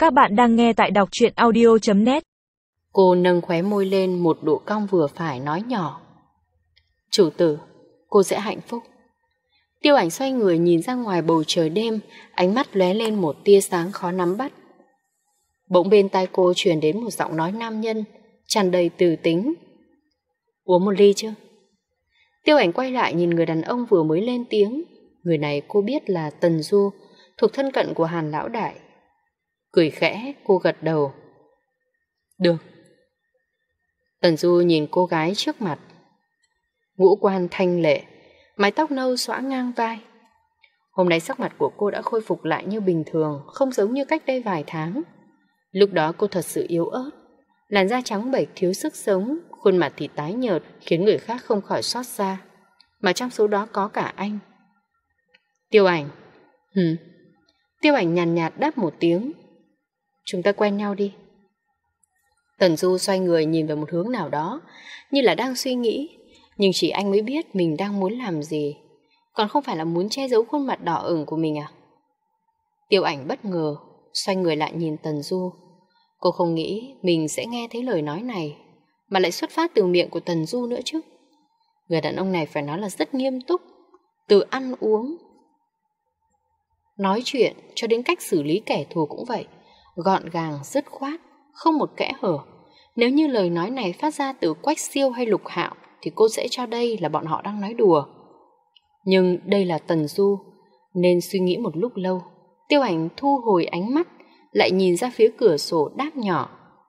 Các bạn đang nghe tại đọc truyện audio.net. Cô nâng khóe môi lên một độ cong vừa phải nói nhỏ: "Chủ tử, cô sẽ hạnh phúc." Tiêu Ảnh xoay người nhìn ra ngoài bầu trời đêm, ánh mắt lóe lên một tia sáng khó nắm bắt. Bỗng bên tai cô truyền đến một giọng nói nam nhân, tràn đầy từ tính: "Uống một ly chưa?" Tiêu Ảnh quay lại nhìn người đàn ông vừa mới lên tiếng. Người này cô biết là Tần Du, thuộc thân cận của Hàn lão đại. Cười khẽ, cô gật đầu: "Được." Tần Du nhìn cô gái trước mặt. Ngũ quan thanh lệ, mái tóc nâu xõa ngang vai. Hôm nay sắc mặt của cô đã khôi phục lại như bình thường, không giống như cách đây vài tháng. Lúc đó cô thật sự yếu ớt, làn da trắng bệch thiếu sức sống, khuôn mặt thì tái nhợt khiến người khác không khỏi xót xa. Mà trong số đó có cả anh. Tiêu Ảnh. Tiêu Ảnh nhàn nhạt đáp một tiếng: "Chúng ta quen nhau đi." Tần Du xoay người nhìn về một hướng nào đó, như là đang suy nghĩ, nhưng chỉ anh mới biết mình đang muốn làm gì, còn không phải là muốn che giấu khuôn mặt đỏ ửng của mình à? Tiêu Ảnh bất ngờ xoay người lại nhìn Tần Du. Cô không nghĩ mình sẽ nghe thấy lời nói này, mà lại xuất phát từ miệng của Tần Du nữa chứ. Người đàn ông này phải nói là rất nghiêm túc, từ ăn uống, nói chuyện cho đến cách xử lý kẻ thù cũng vậy, gọn gàng, dứt khoát, không một kẽ hở. Nếu như lời nói này phát ra từ Quách Siêu hay Lục Hạo thì cô sẽ cho đây là bọn họ đang nói đùa. Nhưng đây là Tần Du, nên suy nghĩ một lúc lâu, Tiêu Ảnh thu hồi ánh mắt, lại nhìn ra phía cửa sổ đáp nhỏ: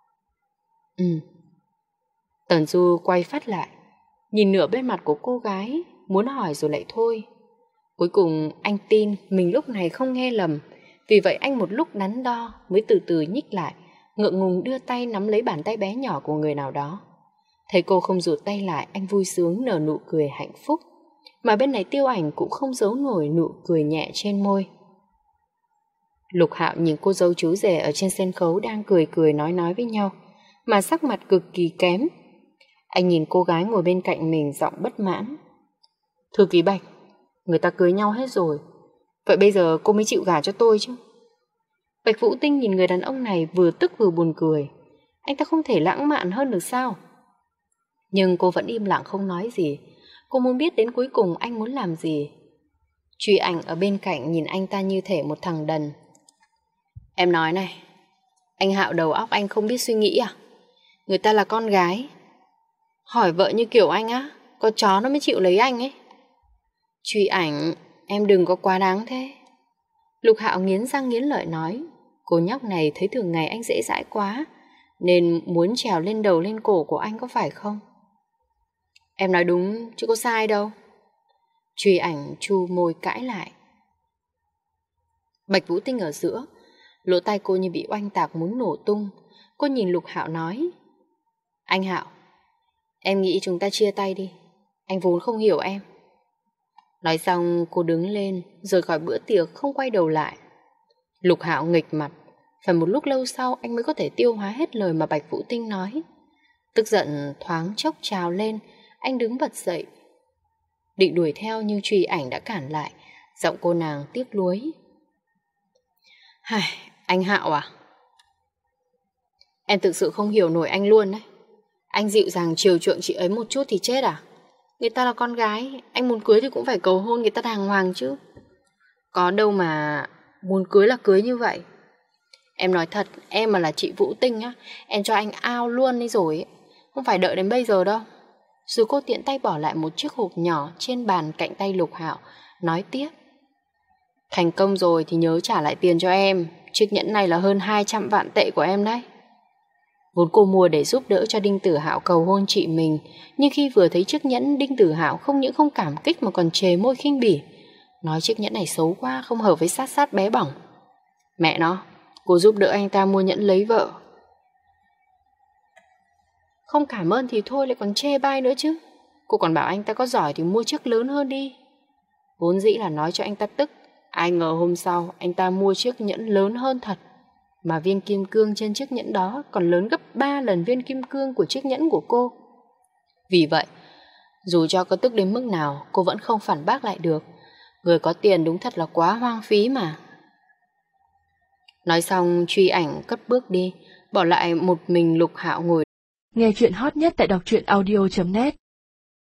Tần Du quay phát lại, nhìn nửa bên mặt của cô gái, muốn hỏi rồi lại thôi. Cuối cùng anh tin mình lúc này không nghe lầm, vì vậy anh một lúc đắn đo mới từ từ nhích lại, ngượng ngùng đưa tay nắm lấy bàn tay bé nhỏ của người nào đó. Thấy cô không rụt tay lại, anh vui sướng nở nụ cười hạnh phúc, mà bên này Tiêu Ảnh cũng không giấu nổi nụ cười nhẹ trên môi. Lục Hạo nhìn cô dâu chú rể ở trên sân khấu đang cười cười nói với nhau, mà sắc mặt cực kỳ kém. Anh nhìn cô gái ngồi bên cạnh mình, giọng bất mãn: "Thư ký Bạch, người ta cưới nhau hết rồi, vậy bây giờ cô mới chịu gả cho tôi chứ?" Bạch Vũ Tinh nhìn người đàn ông này vừa tức vừa buồn cười. Anh ta không thể lãng mạn hơn được sao? Nhưng cô vẫn im lặng không nói gì. Cô muốn biết đến cuối cùng anh muốn làm gì. Truy Ảnh ở bên cạnh nhìn anh ta như thể một thằng đần. "Em nói này, anh Hạo đầu óc anh không biết suy nghĩ à? Người ta là con gái, hỏi vợ như kiểu anh á, có chó nó mới chịu lấy anh ấy." "Truy Ảnh, em đừng có quá đáng thế." Lục Hạo nghiến răng nghiến lợi nói. Cô nhóc này thấy thường ngày anh dễ dãi quá, nên muốn trèo lên đầu lên cổ của anh, có phải không? "Em nói đúng chứ có sai đâu." Truy Ảnh chu môi cãi lại. Bạch Vũ Tinh ở giữa, lỗ tai cô như bị oanh tạc muốn nổ tung. Cô nhìn Lục Hạo nói: "Anh Hạo, em nghĩ chúng ta chia tay đi, anh vốn không hiểu em." Nói xong cô đứng lên rời khỏi bữa tiệc, không quay đầu lại. Lục Hạo nghịch mặt, phải một lúc lâu sau anh mới có thể tiêu hóa hết lời mà Bạch Vũ Tinh nói. Tức giận thoáng chốc trào lên, anh đứng bật dậy, định đuổi theo nhưng Truy Ảnh đã cản lại. Giọng cô nàng tiếc nuối: "Anh Hạo à, em thực sự không hiểu nổi anh luôn đấy. Anh dịu dàng chiều chuộng chị ấy một chút thì chết à? Người ta là con gái, anh muốn cưới thì cũng phải cầu hôn người ta đàng hoàng chứ. Có đâu mà muốn cưới là cưới như vậy. Em nói thật, em mà là chị Vũ Tinh á, em cho anh ao luôn đi rồi ấy. Không phải đợi đến bây giờ đâu." Rồi cô tiện tay bỏ lại một chiếc hộp nhỏ trên bàn cạnh tay Lục Hạo, nói tiếp: "Thành công rồi thì nhớ trả lại tiền cho em. Chiếc nhẫn này là hơn 200 vạn tệ của em đấy." Vốn cô mua để giúp đỡ cho Đinh Tử Hạo cầu hôn chị mình, nhưng khi vừa thấy chiếc nhẫn, Đinh Tử Hạo không những không cảm kích mà còn chề môi khinh bỉ, nói chiếc nhẫn này xấu quá, không hợp với sát sát bé bỏng. Mẹ nó, cô giúp đỡ anh ta mua nhẫn lấy vợ, không cảm ơn thì thôi lại còn chê bai nữa chứ. Cô còn bảo anh ta có giỏi thì mua chiếc lớn hơn đi. Vốn dĩ là nói cho anh ta tức, ai ngờ hôm sau anh ta mua chiếc nhẫn lớn hơn thật, mà viên kim cương trên chiếc nhẫn đó còn lớn gấp 3 lần viên kim cương của chiếc nhẫn của cô. Vì vậy, dù cho có tức đến mức nào, cô vẫn không phản bác lại được. Người có tiền đúng thật là quá hoang phí mà. Nói xong Truy Ảnh cất bước đi, bỏ lại một mình Lục Hạo ngồi. Nghe chuyện hot nhất tại đọc truyện audio.net